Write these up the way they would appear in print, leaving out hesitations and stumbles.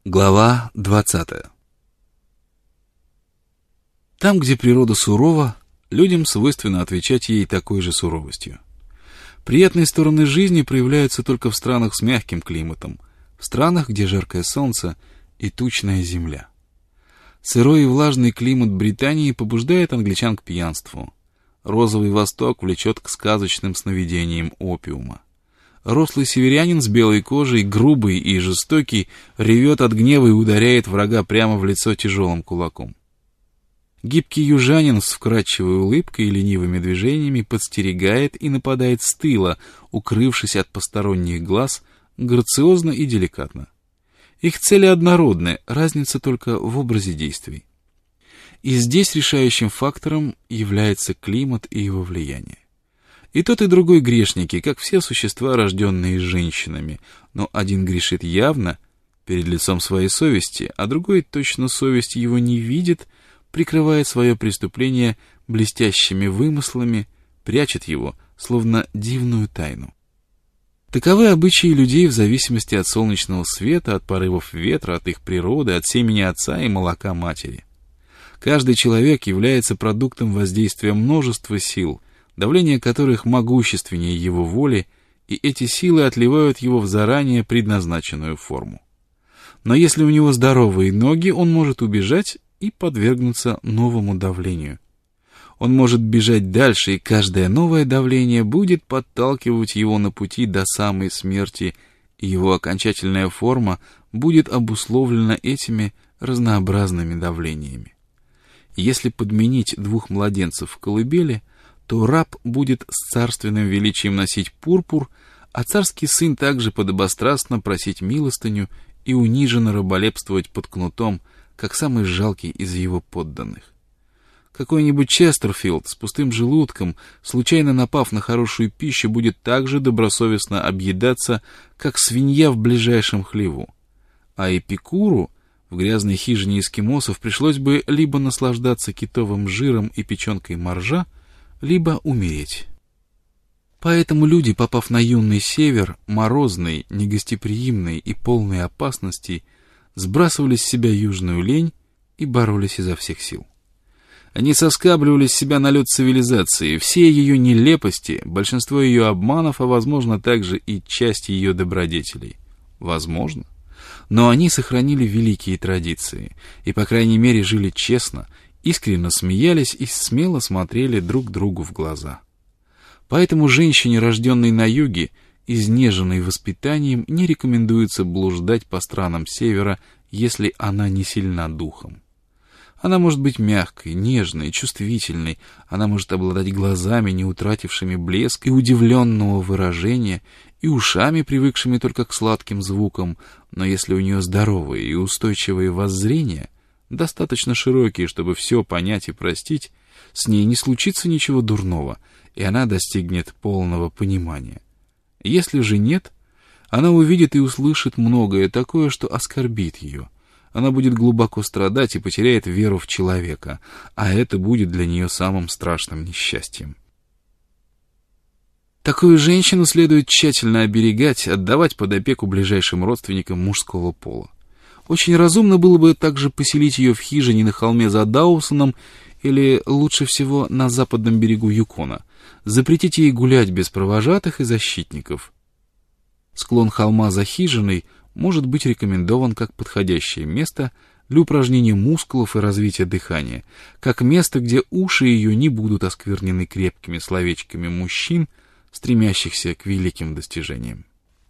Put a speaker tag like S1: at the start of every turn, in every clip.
S1: Глава 20. Там, где природа сурова, людям свойственно отвечать ей такой же суровостью. Приятные стороны жизни проявляются только в странах с мягким климатом, в странах, где жаркое солнце и тучная земля. Сырой и влажный климат Британии побуждает англичан к пьянству. Розовый Восток влечет к сказочным сновидениям опиума. Рослый северянин с белой кожей, грубый и жестокий, ревет от гнева и ударяет врага прямо в лицо тяжелым кулаком. Гибкий южанин с вкрадчивой улыбкой и ленивыми движениями подстерегает и нападает с тыла, укрывшись от посторонних глаз, грациозно и деликатно. Их цели однородны, разница только в образе действий. И здесь решающим фактором является климат и его влияние. И тот, и другой грешники, как все существа, рожденные женщинами, но один грешит явно, перед лицом своей совести, а другой точно совесть его не видит, прикрывает свое преступление блестящими вымыслами, прячет его, словно дивную тайну. Таковы обычаи людей в зависимости от солнечного света, от порывов ветра, от их природы, от семени отца и молока матери. Каждый человек является продуктом воздействия множества сил, давление которых могущественнее его воли, и эти силы отливают его в заранее предназначенную форму. Но если у него здоровые ноги, он может убежать и подвергнуться новому давлению. Он может бежать дальше, и каждое новое давление будет подталкивать его на пути до самой смерти, и его окончательная форма будет обусловлена этими разнообразными давлениями. Если подменить двух младенцев в колыбели, то раб будет с царственным величием носить пурпур, а царский сын также подобострастно просить милостыню и униженно раболепствовать под кнутом, как самый жалкий из его подданных. Какой-нибудь Честерфилд с пустым желудком, случайно напав на хорошую пищу, будет так же добросовестно объедаться, как свинья в ближайшем хлеву. А Эпикуру в грязной хижине эскимосов пришлось бы либо наслаждаться китовым жиром и печенкой моржа, либо умереть. Поэтому люди, попав на юный север, морозный, негостеприимный и полный опасностей, сбрасывали с себя южную лень и боролись изо всех сил. Они соскабливали с себя налет цивилизации, все ее нелепости, большинство ее обманов, а возможно также и часть ее добродетелей. Возможно. Но они сохранили великие традиции и, по крайней мере, жили честно, искренне смеялись и смело смотрели друг другу в глаза. Поэтому женщине, рожденной на юге, изнеженной воспитанием, не рекомендуется блуждать по странам севера, если она не сильна духом. Она может быть мягкой, нежной, чувствительной, она может обладать глазами, не утратившими блеск и удивленного выражения, и ушами, привыкшими только к сладким звукам, но если у нее здоровые и устойчивые воззрения, достаточно широкие, чтобы все понять и простить, с ней не случится ничего дурного, и она достигнет полного понимания. Если же нет, она увидит и услышит многое такое, что оскорбит ее. Она будет глубоко страдать и потеряет веру в человека, а это будет для нее самым страшным несчастьем. Такую женщину следует тщательно оберегать, отдавать под опеку ближайшим родственникам мужского пола. Очень разумно было бы также поселить ее в хижине на холме за Даусоном или, лучше всего, на западном берегу Юкона. Запретить ей гулять без провожатых и защитников. Склон холма за хижиной может быть рекомендован как подходящее место для упражнения мускулов и развития дыхания, как место, где уши ее не будут осквернены крепкими словечками мужчин, стремящихся к великим достижениям.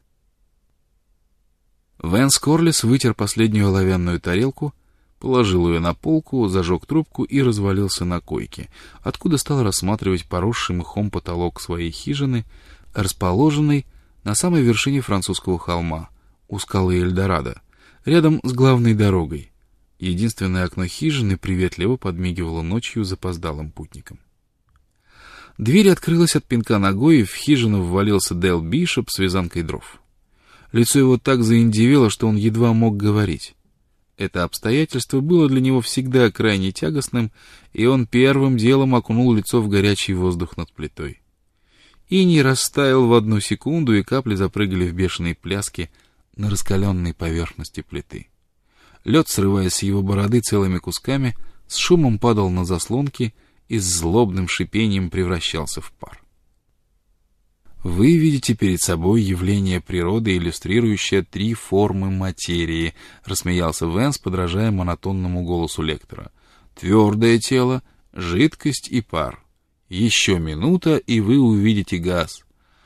S1: Вэнс Корлис вытер последнюю оловянную тарелку, положил ее на полку, зажег трубку и развалился на койке, откуда стал рассматривать поросший мхом потолок своей хижины, расположенной на самой вершине французского холма, у скалы Эльдорадо, рядом с главной дорогой. Единственное окно хижины приветливо подмигивало ночью запоздалым путникам. Дверь открылась от пинка ногой, и в хижину ввалился Дэл Бишоп с вязанкой дров. Лицо его так заиндевело, что он едва мог говорить. Это обстоятельство было для него всегда крайне тягостным, и он первым делом окунул лицо в горячий воздух над плитой. Иней растаял в одну секунду, и капли запрыгали в бешеной пляске на раскаленной поверхности плиты. Лед, срываясь с его бороды целыми кусками, с шумом падал на заслонки и с злобным шипением превращался в пар. Вы видите перед собой явление природы, иллюстрирующее 3 формы материи, рассмеялся Венс, подражая монотонному голосу лектора. Твердое тело, жидкость и пар. Еще минута, и вы увидите газ.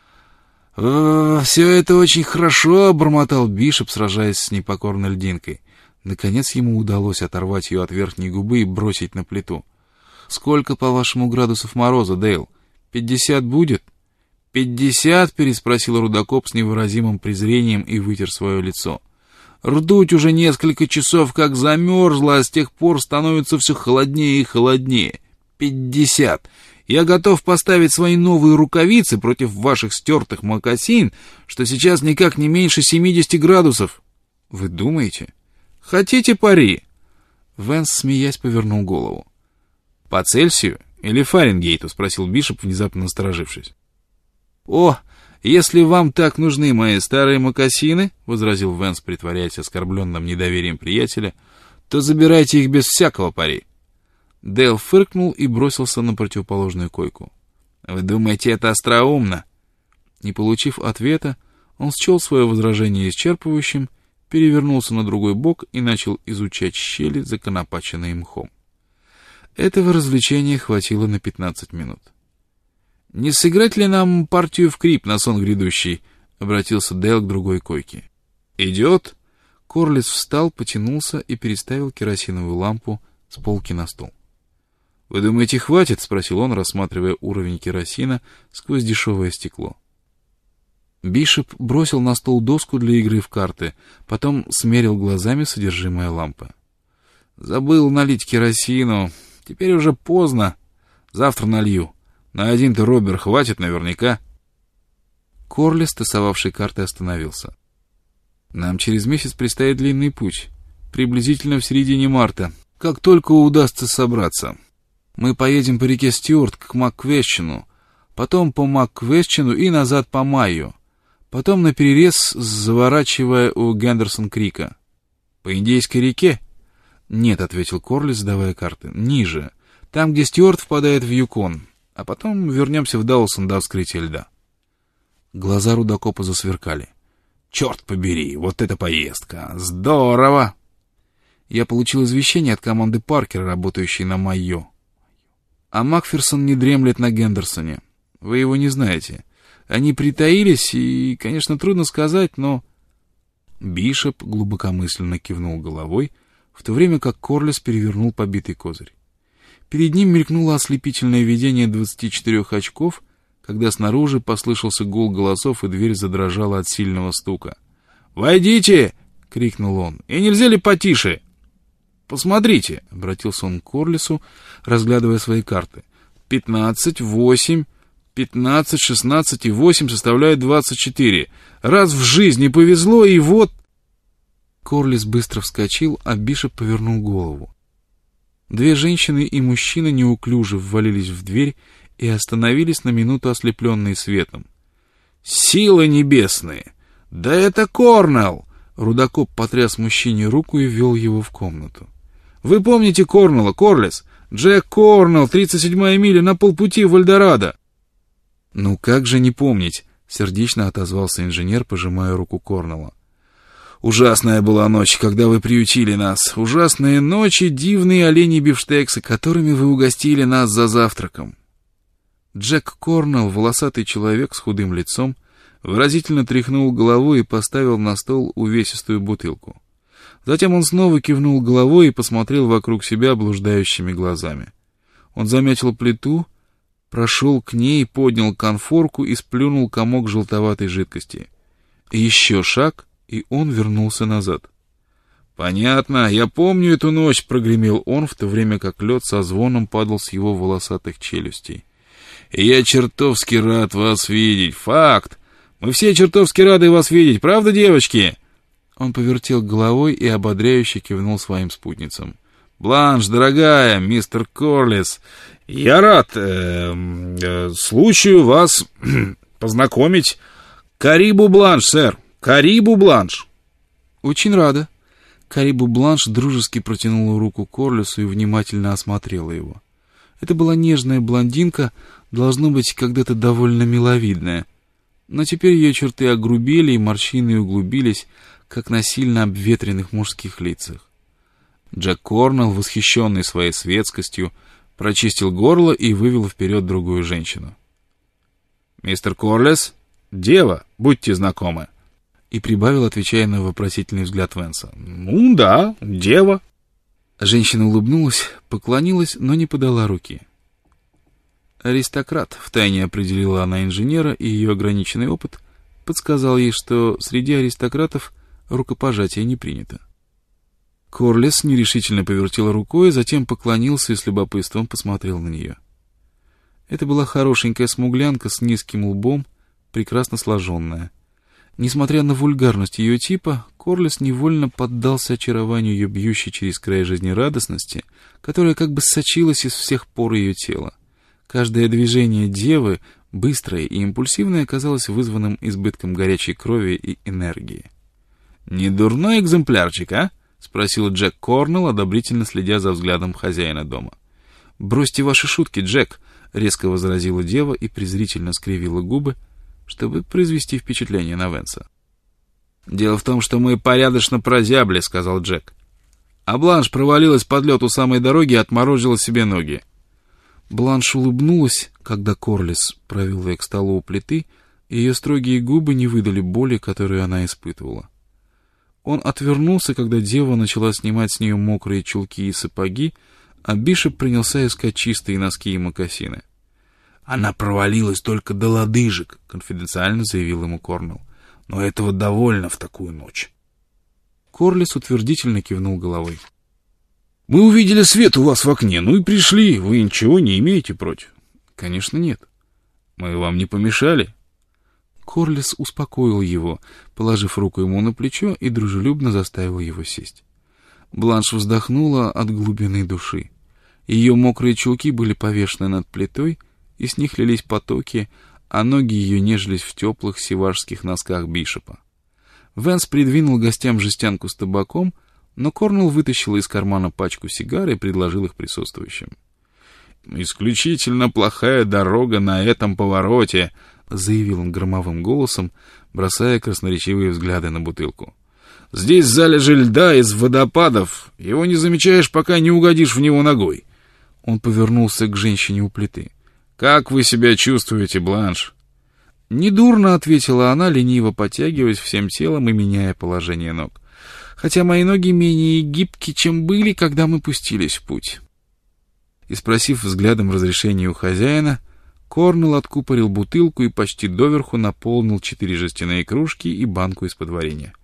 S1: «Все это очень хорошо», — бормотал Бишоп, сражаясь с непокорной льдинкой. Наконец ему удалось оторвать ее от верхней губы и бросить на плиту. «Сколько, по-вашему, градусов мороза, Дейл? 50 будет?» «50?» — переспросил рудокоп с невыразимым презрением и вытер свое лицо. «Ртуть уже несколько часов как замерзла, а с тех пор становится все холоднее и холоднее. 50! Я готов поставить свои новые рукавицы против ваших стертых мокасин, что сейчас никак не меньше 70 градусов». «Вы думаете?» «Хотите пари?» Венс, смеясь, повернул голову. «По Цельсию или Фаренгейту?» — спросил Бишоп, внезапно насторожившись. «О, если вам так нужны мои старые мокасины, — возразил Венс, притворяясь оскорбленным недоверием приятеля, — то забирайте их без всякого пари». Дейл фыркнул и бросился на противоположную койку. «Вы думаете, это остроумно?» Не получив ответа, он счел свое возражение исчерпывающим, перевернулся на другой бок и начал изучать щели, законопаченные мхом. Этого развлечения хватило на 15 минут. «Не сыграть ли нам партию в крип на сон грядущий?» — обратился Дейл к другой койке. «Идет!» Корлис встал, потянулся и переставил керосиновую лампу с полки на стол. «Вы думаете, хватит?» — спросил он, рассматривая уровень керосина сквозь дешевое стекло. Бишоп бросил на стол доску для игры в карты, потом смерил глазами содержимое лампы. «Забыл налить керосину. Теперь уже поздно. Завтра налью. На один-то робер хватит наверняка». Корлис, тасовавший карты, остановился. «Нам через месяц предстоит длинный путь. Приблизительно в середине марта, как только удастся собраться. Мы поедем по реке Стюарт к Макквещину, потом по Макквещину и назад по Майю, потом на перерез, заворачивая у Гендерсон-Крика». «По Индейской реке?» «Нет», — ответил Корлис, сдавая карты. «Ниже, там, где Стюарт впадает в Юкон, а потом вернемся в Даусон до вскрытия льда». Глаза рудокопа засверкали. «Черт побери, вот это поездка! Здорово!» Я получил извещение от команды Паркера, работающей на Майо. А Макферсон не дремлет на Гендерсоне. Вы его не знаете. Они притаились, и, конечно, трудно сказать, но...» Бишоп глубокомысленно кивнул головой, в то время как Корлис перевернул побитый козырь. Перед ним мелькнуло ослепительное видение 24 очков, когда снаружи послышался гул голосов, и дверь задрожала от сильного стука. «Войдите!» — крикнул он. «И нельзя ли потише?» «Посмотрите!» — обратился он к Корлису, разглядывая свои карты. 15, 8, 15, 16 и 8 составляют 24. Раз в жизни повезло, и вот...» Корлис быстро вскочил, а Бишоп повернул голову. 2 женщины и мужчина неуклюже ввалились в дверь и остановились на минуту, ослепленные светом. «Силы небесные! Да это Корнелл!» Рудокоп потряс мужчине руку и ввел его в комнату. «Вы помните Корнелла, Корлис? Джек Корнелл, 37-я миля на полпути в Эльдорадо!» «Ну как же не помнить?» — сердечно отозвался инженер, пожимая руку Корнелла. «Ужасная была ночь, когда вы приютили нас. Ужасные ночи, дивные олени бифштексы, которыми вы угостили нас за завтраком». Джек Корнелл, волосатый человек с худым лицом, выразительно тряхнул головой и поставил на стол увесистую бутылку. Затем он снова кивнул головой и посмотрел вокруг себя блуждающими глазами. Он заметил плиту, прошел к ней, поднял конфорку и сплюнул комок желтоватой жидкости. Еще шаг, и он вернулся назад. «Понятно, я помню эту ночь», — прогремел он, в то время как лед со звоном падал с его волосатых челюстей. «И я чертовски рад вас видеть. Факт! Мы все чертовски рады вас видеть, правда, девочки?» Он повертел головой и ободряюще кивнул своим спутницам. «Бланш, дорогая, мистер Корлис, я рад случаю вас познакомить. Карибу Бланш, сэр, Карибу Бланш». «Очень рада. Карибу Бланш дружески протянула руку Корлесу и внимательно осмотрела его. Это была нежная блондинка, должно быть, когда-то довольно миловидная. Но теперь ее черты огрубели и морщины углубились, как на сильно обветренных мужских лицах. Джек Корнелл, восхищенный своей светскостью, прочистил горло и вывел вперед другую женщину. «Мистер Корлес, дева, будьте знакомы», и прибавил, отвечая на вопросительный взгляд Венса. «Ну да, дева». Женщина улыбнулась, поклонилась, но не подала руки. «Аристократ», — втайне определила она инженера, и ее ограниченный опыт подсказал ей, что среди аристократов рукопожатие не принято. Корлес нерешительно повертел рукой, затем поклонился и с любопытством посмотрел на нее. Это была хорошенькая смуглянка с низким лбом, прекрасно сложенная. Несмотря на вульгарность ее типа, Корлес невольно поддался очарованию ее бьющей через край жизнерадостности, которая как бы сочилась из всех пор ее тела. Каждое движение девы, быстрое и импульсивное, оказалось вызванным избытком горячей крови и энергии. «Не дурной экземплярчик, а?» — спросил Джек Корнелл, одобрительно следя за взглядом хозяина дома. «Бросьте ваши шутки, Джек!» — резко возразила дева и презрительно скривила губы, чтобы произвести впечатление на Венса. «Дело в том, что мы порядочно прозябли», — сказал Джек. «А Бланш провалилась под лед у самой дороги и отморозила себе ноги». Бланш улыбнулась, когда Корлес провел ее к столу у плиты, и ее строгие губы не выдали боли, которую она испытывала. Он отвернулся, когда дева начала снимать с нее мокрые чулки и сапоги, а Бишоп принялся искать чистые носки и мокасины. «Она провалилась только до лодыжек», — конфиденциально заявил ему Корнелл. «Но этого довольно в такую ночь». Корлес утвердительно кивнул головой. «Мы увидели свет у вас в окне, ну и пришли. Вы ничего не имеете против?» «Конечно, нет». «Мы вам не помешали?» Корлес успокоил его, положив руку ему на плечо, и дружелюбно заставил его сесть. Бланш вздохнула от глубины души. Ее мокрые чулки были повешены над плитой, и с них лились потоки, а ноги ее нежились в теплых севашских носках Бишопа. Венс придвинул гостям жестянку с табаком, но Корнелл вытащил из кармана пачку сигар и предложил их присутствующим. «Исключительно плохая дорога на этом повороте», — заявил он громовым голосом, бросая красноречивые взгляды на бутылку. «Здесь залежи льда из водопадов. Его не замечаешь, пока не угодишь в него ногой». Он повернулся к женщине у плиты. «Как вы себя чувствуете, Бланш?» «Недурно», — ответила она, лениво потягиваясь всем телом и меняя положение ног. «Хотя мои ноги менее гибки, чем были, когда мы пустились в путь». И, спросив взглядом разрешения у хозяина, Корнелл откупорил бутылку и почти доверху наполнил 4 жестяные кружки и банку из-под варенья.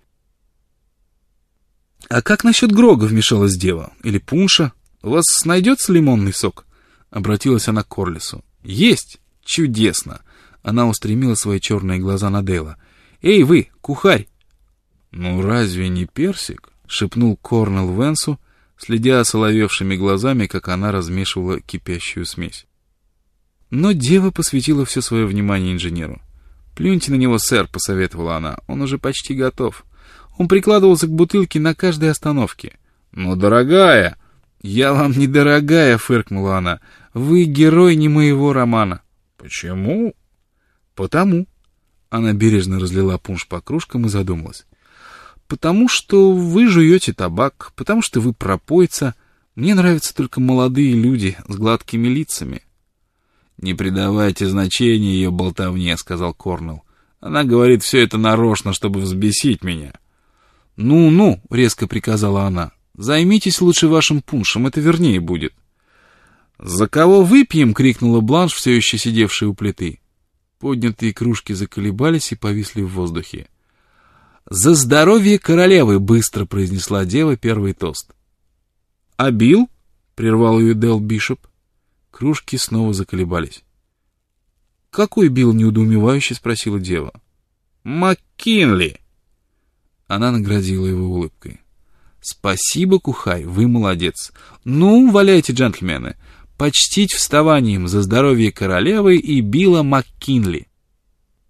S1: «А как насчет грога?» — вмешалась дева. «Или пунша? У вас найдется лимонный сок?» — обратилась она к Корлесу. «Есть! Чудесно!» Она устремила свои черные глаза на Дейла. «Эй, вы, кухарь!» «Ну разве не персик?» — шепнул Корнелл Венсу, следя осоловевшими глазами, как она размешивала кипящую смесь. Но дева посвятила все свое внимание инженеру. «Плюньте на него, сэр», — посоветовала она. «Он уже почти готов. Он прикладывался к бутылке на каждой остановке». «Ну, дорогая!» «Я вам не дорогая», — фыркнула она. «Вы герой не моего романа». «Почему?» «Потому». Она бережно разлила пунш по кружкам и задумалась. «Потому что вы жуете табак, потому что вы пропойца. Мне нравятся только молодые люди с гладкими лицами». «Не придавайте значения ее болтовне», — сказал Корнелл. «Она говорит все это нарочно, чтобы взбесить меня». «Ну-ну», — резко приказала она, — «займитесь лучше вашим пуншем, это вернее будет». «За кого выпьем?» — крикнула Бланш, все еще сидевшая у плиты. Поднятые кружки заколебались и повисли в воздухе. «За здоровье королевы!» — быстро произнесла дева первый тост. «А Билл?» — прервал ее Дэл Бишоп. Кружки снова заколебались. «Какой Билл?» — неудоумевающе спросила дева. «МакКинли!» Она наградила его улыбкой. «Спасибо, кухарь, вы молодец. Ну, валяйте, джентльмены. Почтить вставанием за здоровье королевы и Билла МакКинли».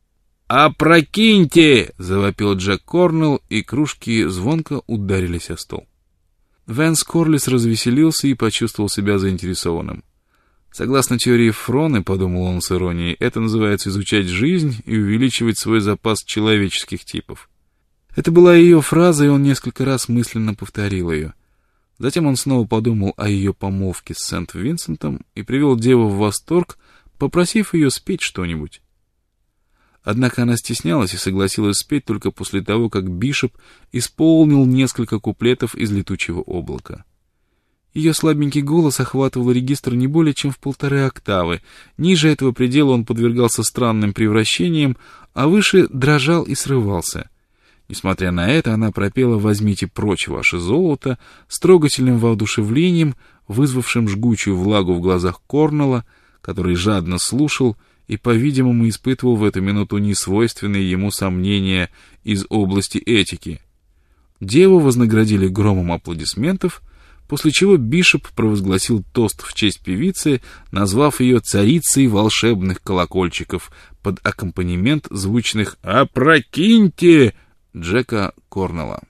S1: «Опрокиньте!» — завопил Джек Корнелл, и кружки звонко ударились о стол. Вэнс Корлис развеселился и почувствовал себя заинтересованным. Согласно теории Фроны, подумал он с иронией, это называется изучать жизнь и увеличивать свой запас человеческих типов. Это была ее фраза, и он несколько раз мысленно повторил ее. Затем он снова подумал о ее помолвке с Сент-Винсентом и привел деву в восторг, попросив ее спеть что-нибудь. Однако она стеснялась и согласилась спеть только после того, как Бишоп исполнил несколько куплетов из «Летучего облака». Ее слабенький голос охватывал регистр не более чем в 1,5 октавы. Ниже этого предела он подвергался странным превращениям, а выше дрожал и срывался. Несмотря на это, она пропела «Возьмите прочь ваше золото» с трогательным воодушевлением, вызвавшим жгучую влагу в глазах Корнелла, который жадно слушал и, по-видимому, испытывал в эту минуту несвойственные ему сомнения из области этики. Деву вознаградили громом аплодисментов, после чего Бишоп провозгласил тост в честь певицы, назвав ее царицей волшебных колокольчиков под аккомпанемент звучных «Опрокиньте!» Джека Корнелла.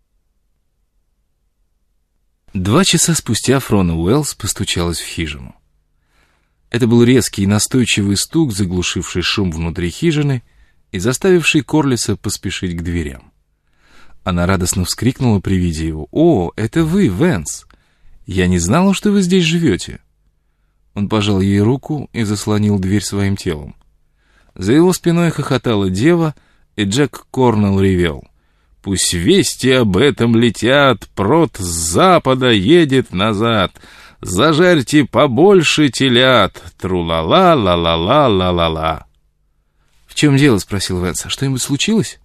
S1: 2 часа спустя Фрона Уэллс постучалась в хижину. Это был резкий и настойчивый стук, заглушивший шум внутри хижины и заставивший Корлиса поспешить к дверям. Она радостно вскрикнула при виде его. «О, это вы, Вэнс! Я не знала, что вы здесь живете!» Он пожал ей руку и заслонил дверь своим телом. За его спиной хохотала дева, и Джек Корнелл ревел. «Пусть вести об этом летят, прот с запада едет назад. Зажарьте побольше телят, тру-ла-ла, ла-ла-ла, ла-ла-ла». «В чем дело?» — спросил Вэнс. «Что-нибудь случилось?»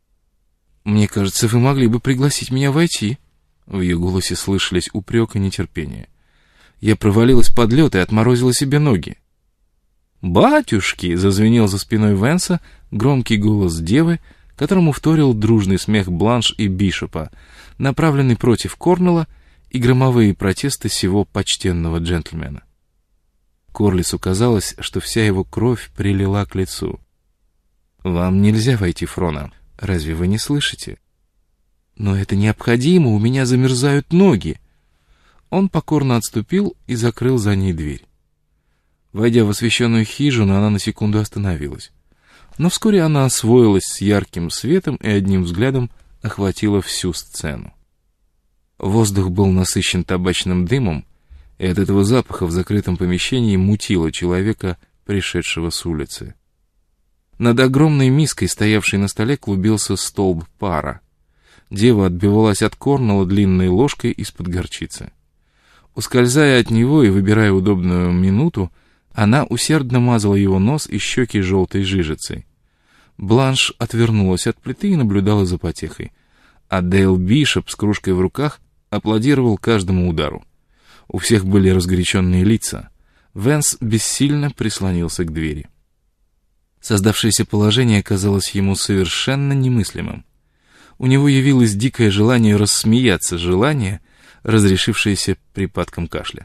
S1: «Мне кажется, вы могли бы пригласить меня войти». В ее голосе слышались упрек и нетерпение. «Я провалилась под лед и отморозила себе ноги». «Батюшки!» — зазвенел за спиной Вэнса громкий голос девы, которому вторил дружный смех Бланш и Бишопа, направленный против Корнелла, и громовые протесты сего почтенного джентльмена. Корлису казалось, что вся его кровь прилила к лицу. «Вам нельзя войти, Фрона. Разве вы не слышите?» «Но это необходимо, у меня замерзают ноги». Он покорно отступил и закрыл за ней дверь. Войдя в освещенную хижину, она на секунду остановилась. Но вскоре она освоилась с ярким светом и одним взглядом охватила всю сцену. Воздух был насыщен табачным дымом, и от этого запаха в закрытом помещении мутило человека, пришедшего с улицы. Над огромной миской, стоявшей на столе, клубился столб пара. Дева отбивалась от Корнелла длинной ложкой из-под горчицы. Ускользая от него и выбирая удобную минуту, она усердно мазала его нос и щеки желтой жижицей. Бланш отвернулась от плиты и наблюдала за потехой, а Дейл Бишоп с кружкой в руках аплодировал каждому удару. У всех были разгоряченные лица. Вэнс бессильно прислонился к двери. Создавшееся положение казалось ему совершенно немыслимым. У него явилось дикое желание рассмеяться, желание, разрешившееся припадком кашля.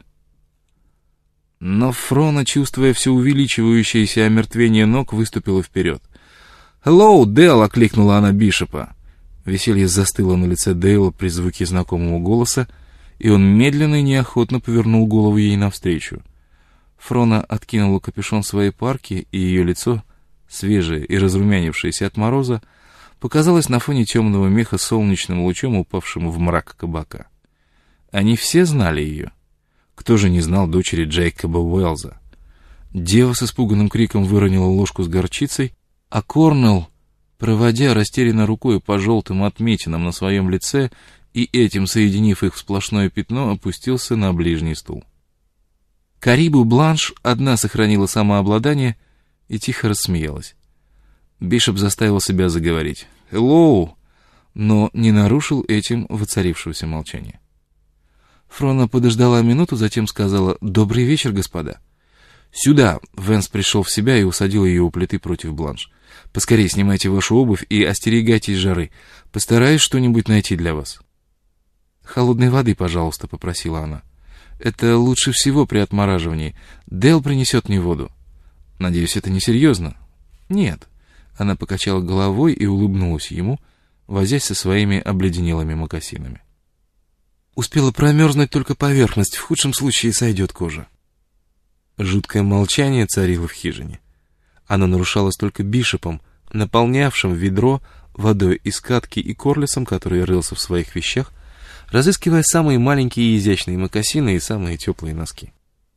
S1: Но Фрона, чувствуя все увеличивающееся омертвение ног, выступила вперед. «Hello, Дэл!» — окликнула она Бишопа. Веселье застыло на лице Дейла при звуке знакомого голоса, и он медленно и неохотно повернул голову ей навстречу. Фрона откинула капюшон своей парки, и ее лицо, свежее и разрумянившееся от мороза, показалось на фоне темного меха солнечным лучом, упавшим в мрак кабака. Они все знали ее. Кто же не знал дочери Джейкоба Уэллза? Дева с испуганным криком выронила ложку с горчицей, а Корнелл, проводя растерянно рукой по желтым отметинам на своем лице и этим соединив их в сплошное пятно, опустился на ближний стул. Карибу Бланш одна сохранила самообладание и тихо рассмеялась. Бишоп заставил себя заговорить. «Hello!», но не нарушил этим воцарившегося молчания. Фрона подождала минуту, затем сказала: «Добрый вечер, господа». «Сюда!» — Вэнс пришел в себя и усадил ее у плиты против Бланш. «Поскорее снимайте вашу обувь и остерегайтесь жары. Постараюсь что-нибудь найти для вас». «Холодной воды, пожалуйста», — попросила она. «Это лучше всего при отмораживании. Дэл принесет мне воду». «Надеюсь, это несерьезно?» «Нет. Она покачала головой и улыбнулась ему, возясь со своими обледенелыми мокасинами. Успела промерзнуть только поверхность, в худшем случае сойдет кожа. Жуткое молчание царило в хижине. Оно нарушалось только Бишопом, наполнявшим ведро водой из катки, и Корлисом, который рылся в своих вещах, разыскивая самые маленькие и изящные мокасины и самые теплые носки.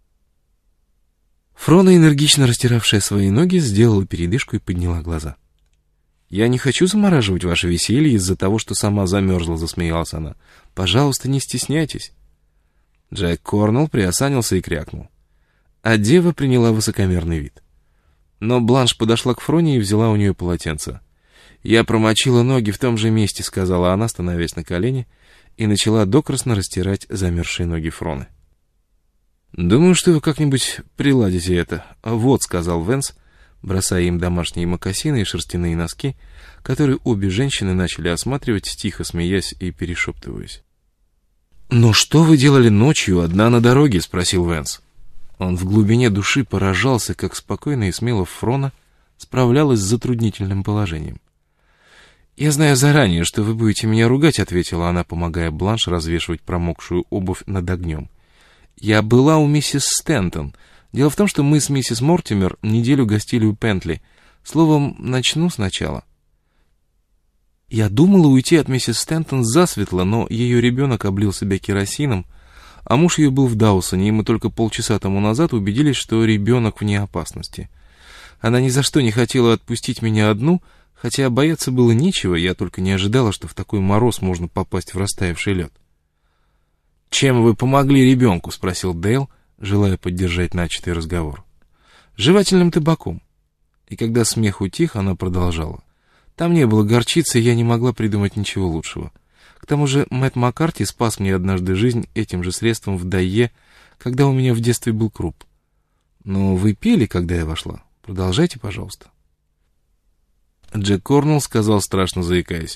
S1: Фрона, энергично растиравшая свои ноги, сделала передышку и подняла глаза. «Я не хочу замораживать ваше веселье из-за того, что сама замерзла», — засмеялась она. «Пожалуйста, не стесняйтесь». Джек Корнелл приосанился и крякнул. А дева приняла высокомерный вид. Но Бланш подошла к Фроне и взяла у нее полотенце. «Я промочила ноги в том же месте», — сказала она, становясь на колени, и начала докрасно растирать замерзшие ноги Фроны. «Думаю, что вы как-нибудь приладите это. Вот», — сказал Венс, бросая им домашние мокасины и шерстяные носки, которые обе женщины начали осматривать, тихо смеясь и перешептываясь. «Но что вы делали ночью одна на дороге?» — спросил Венс. Он в глубине души поражался, как спокойно и смело Фрона справлялась с затруднительным положением. «Я знаю заранее, что вы будете меня ругать», — ответила она, помогая Бланш развешивать промокшую обувь над огнем. «Я была у миссис Стентон. Дело в том, что мы с миссис Мортимер неделю гостили у Пентли. Словом, начну сначала. Я думала уйти от миссис Стентон засветло, но ее ребенок облил себя керосином, а муж ее был в Даусоне, и мы только полчаса тому назад убедились, что ребенок вне опасности. Она ни за что не хотела отпустить меня одну, хотя бояться было нечего, я только не ожидала, что в такой мороз можно попасть в растаявший лед. «Чем вы помогли ребенку?» — спросил Дейл, желая поддержать начатый разговор. «Жевательным табаком». И когда смех утих, она продолжала. «Там не было горчицы, и я не могла придумать ничего лучшего. К тому же Мэтт Маккарти спас мне однажды жизнь этим же средством в Дайе, когда у меня в детстве был круп. Но вы пели, когда я вошла? Продолжайте, пожалуйста». Джек Корнелл сказал, страшно заикаясь: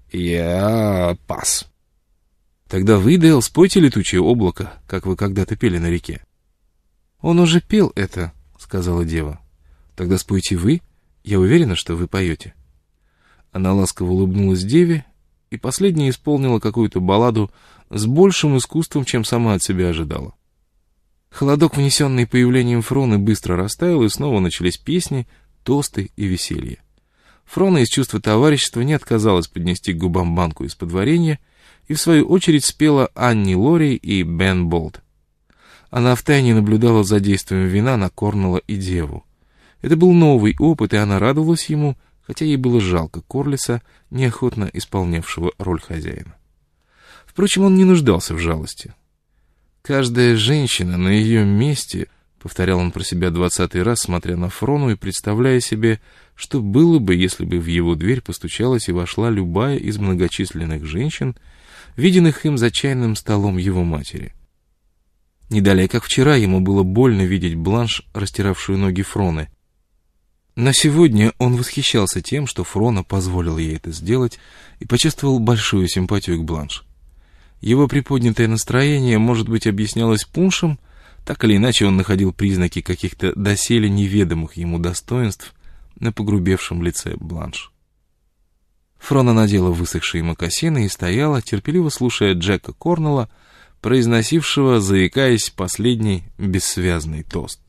S1: «Я пас». «Тогда вы, Дейл, спойте «Летучее облако», как вы когда-то пели на реке». «Он уже пел это», — сказала дева. «Тогда спойте вы, я уверена, что вы поете». Она ласково улыбнулась деве, и последняя исполнила какую-то балладу с большим искусством, чем сама от себя ожидала. Холодок, внесенный появлением Фроны, быстро растаял, и снова начались песни, тосты и веселье. Фрона из чувства товарищества не отказалась поднести к губам банку из-под варенья и в свою очередь спела Анни Лори и Бен Болт. Она втайне наблюдала за действием вина на Корнелла и деву. Это был новый опыт, и она радовалась ему, хотя ей было жалко Корлиса, неохотно исполнявшего роль хозяина. Впрочем, он не нуждался в жалости. «Каждая женщина на ее месте», — повторял он про себя 20-й раз, смотря на Фрону и представляя себе, что было бы, если бы в его дверь постучалась и вошла любая из многочисленных женщин, виденных им за чайным столом его матери. Не далее, как вчера, ему было больно видеть Бланш, растиравшую ноги Фроны. Но сегодня он восхищался тем, что Фрона позволила ей это сделать, и почувствовал большую симпатию к Бланш. Его приподнятое настроение, может быть, объяснялось пуншем, так или иначе он находил признаки каких-то доселе неведомых ему достоинств на погрубевшем лице Бланш. Фрона надела высохшие мокасины и стояла, терпеливо слушая Джека Корнелла, произносившего, заикаясь, последний бессвязный тост.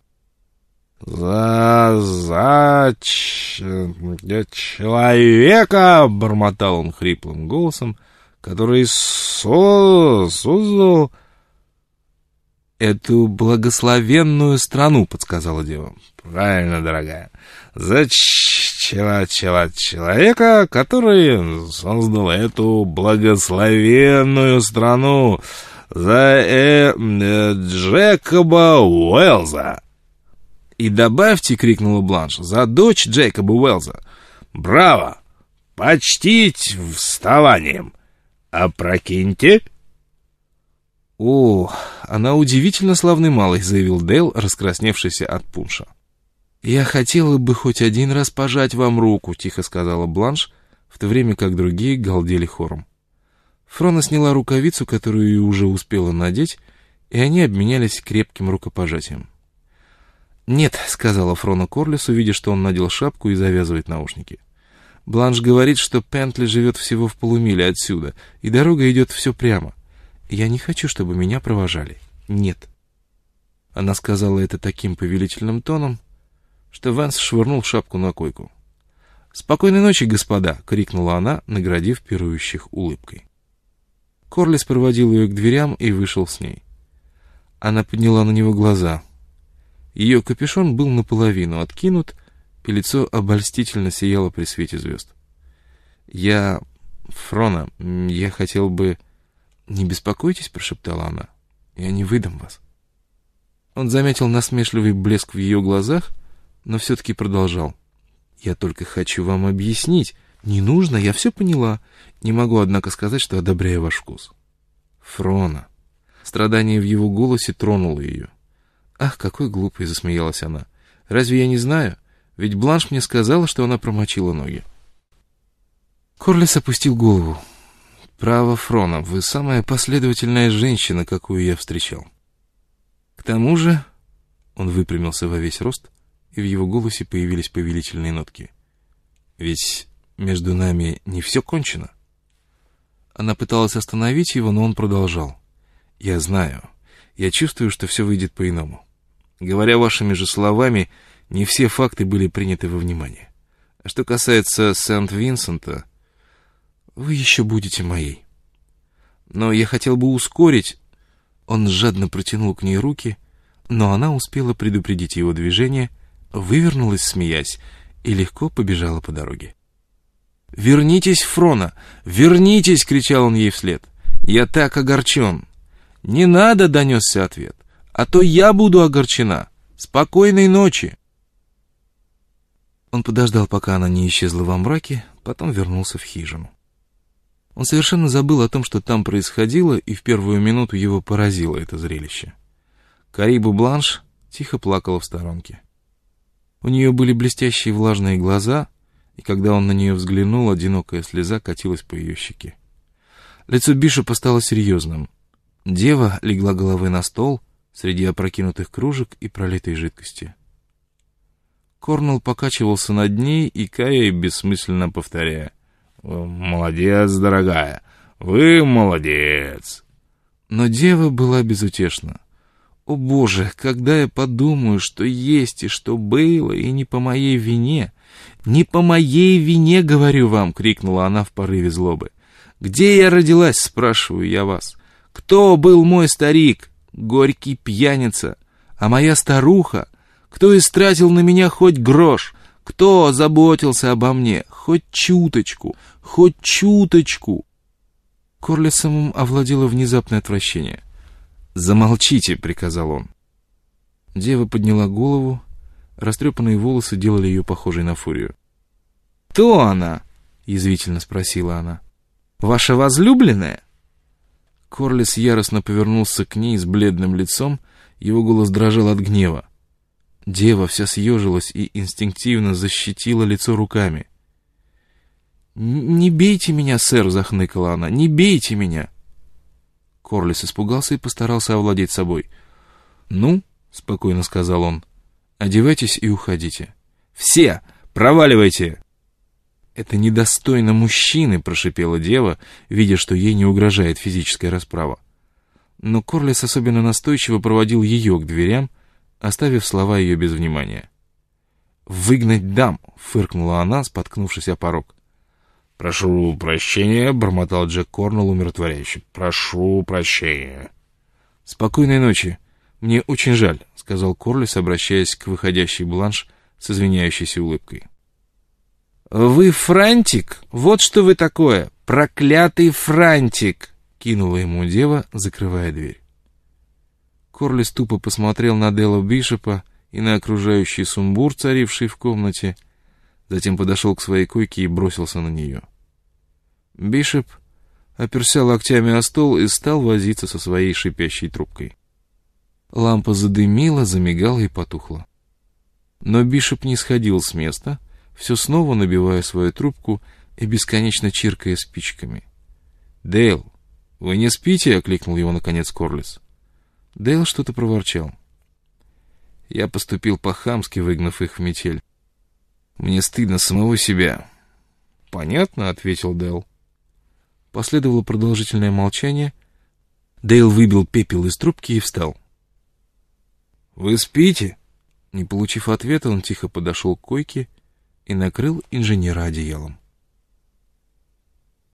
S1: «За человека!» — бормотал он хриплым голосом, который создал эту благословенную страну, — подсказала дева. «Правильно, дорогая. За человека, который создал эту благословенную страну, за Джекоба Уэллза». «И добавьте, — крикнула Бланш, — за дочь Джейкоба Уэллза». «Браво! Почтить вставанием! Опрокиньте!» «О, она удивительно славный малый», — заявил Дейл, раскрасневшийся от пунша. «Я хотела бы хоть один раз пожать вам руку», — тихо сказала Бланш, в то время как другие галдели хором. Фрона сняла рукавицу, которую уже успела надеть, и они обменялись крепким рукопожатием. «Нет», — сказала Фрона Корлису, видя, что он надел шапку и завязывает наушники. «Бланш говорит, что Пентли живет всего в полумиле отсюда, и дорога идет все прямо. Я не хочу, чтобы меня провожали. Нет». Она сказала это таким повелительным тоном, что Вэнс швырнул шапку на койку. «Спокойной ночи, господа!» — крикнула она, наградив пирующих улыбкой. Корлис проводил ее к дверям и вышел с ней. Она подняла на него глаза. Ее капюшон был наполовину откинут, и лицо обольстительно сияло при свете звезд. Фрона, я хотел бы...» «Не беспокойтесь», — прошептала она, — «я не выдам вас». Он заметил насмешливый блеск в ее глазах, но все-таки продолжал. «Я только хочу вам объяснить. Не нужно, я все поняла. Не могу, однако, сказать, что одобряю ваш вкус». «Фрона». Страдание в его голосе тронуло ее. «Ах, какой глупый!» — засмеялась она. «Разве я не знаю? Ведь Бланш мне сказала, что она промочила ноги». Корлис опустил голову. «Право, Фрона, вы самая последовательная женщина, какую я встречал. К тому же...» Он выпрямился во весь рост, и в его голосе появились повелительные нотки. «Ведь между нами не все кончено». Она пыталась остановить его, но он продолжал. «Я знаю. Я чувствую, что все выйдет по-иному. Говоря вашими же словами, не все факты были приняты во внимание. А что касается Сент-Винсента, вы еще будете моей. Но я хотел бы ускорить...» Он жадно протянул к ней руки, но она успела предупредить его движение, вывернулась, смеясь, и легко побежала по дороге. «Вернитесь, Фрона! Вернитесь!» — кричал он ей вслед. «Я так огорчен!» «Не надо!» — донесся ответ. «А то я буду огорчена! Спокойной ночи!» Он подождал, пока она не исчезла во мраке, потом вернулся в хижину. Он совершенно забыл о том, что там происходило, и в первую минуту его поразило это зрелище. Карибу Бланш тихо плакала в сторонке. У нее были блестящие влажные глаза, и когда он на нее взглянул, одинокая слеза катилась по ее щеке. Лицо Бишопа стало серьезным. Дева легла головой на стол среди опрокинутых кружек и пролитой жидкости. Корнелл покачивался над ней, икая и бессмысленно повторяя: «Молодец, дорогая, вы молодец!» Но дева была безутешна. «О, Боже, когда я подумаю, что есть и что было, и не по моей вине...» «Не по моей вине, говорю вам!» — крикнула она в порыве злобы. «Где я родилась, спрашиваю я вас? Кто был мой старик? Горький пьяница. А моя старуха? Кто истратил на меня хоть грош? Кто заботился обо мне? Хоть чуточку, хоть чуточку!» Корлисом овладело внезапное отвращение. «Замолчите!» — приказал он. Дева подняла голову. Растрепанные волосы делали ее похожей на фурию. «Кто она?» — язвительно спросила она. «Ваша возлюбленная?» Корлис яростно повернулся к ней с бледным лицом, его голос дрожал от гнева. Дева вся съежилась и инстинктивно защитила лицо руками. «Не бейте меня, сэр!» — захныкала она. «Не бейте меня!» Корлис испугался и постарался овладеть собой. «Ну?» — спокойно сказал он. «Одевайтесь и уходите. Все! Проваливайте!» «Это недостойно мужчины!» — прошипела дева, видя, что ей не угрожает физическая расправа. Но Корлис особенно настойчиво проводил ее к дверям, оставив слова ее без внимания. «Выгнать дам!» — фыркнула она, споткнувшись о порог. «Прошу прощения!» — бормотал Джек Корнелл умиротворяюще. «Прошу прощения!» «Спокойной ночи! Мне очень жаль!» — сказал Корлис, обращаясь к выходящей Бланш с извиняющейся улыбкой. «Вы франтик? Вот что вы такое! Проклятый франтик!» — кинула ему дева, закрывая дверь. Корлис тупо посмотрел на Делла Бишопа и на окружающий сумбур, царивший в комнате, затем подошел к своей койке и бросился на нее. Бишоп оперся локтями о стол и стал возиться со своей шипящей трубкой. Лампа задымила, замигала и потухла. Но Бишоп не сходил с места, все снова набивая свою трубку и бесконечно чиркая спичками. «Дейл, вы не спите?» — окликнул его наконец Корлис. Дейл что-то проворчал.
S2: Я поступил по-хамски, выгнав их в метель. Мне стыдно самого себя». «Понятно», — ответил Дэл. Последовало продолжительное молчание. Дейл выбил пепел из трубки и встал. «Вы спите?» Не получив ответа, он тихо подошел к койке и накрыл инженера одеялом.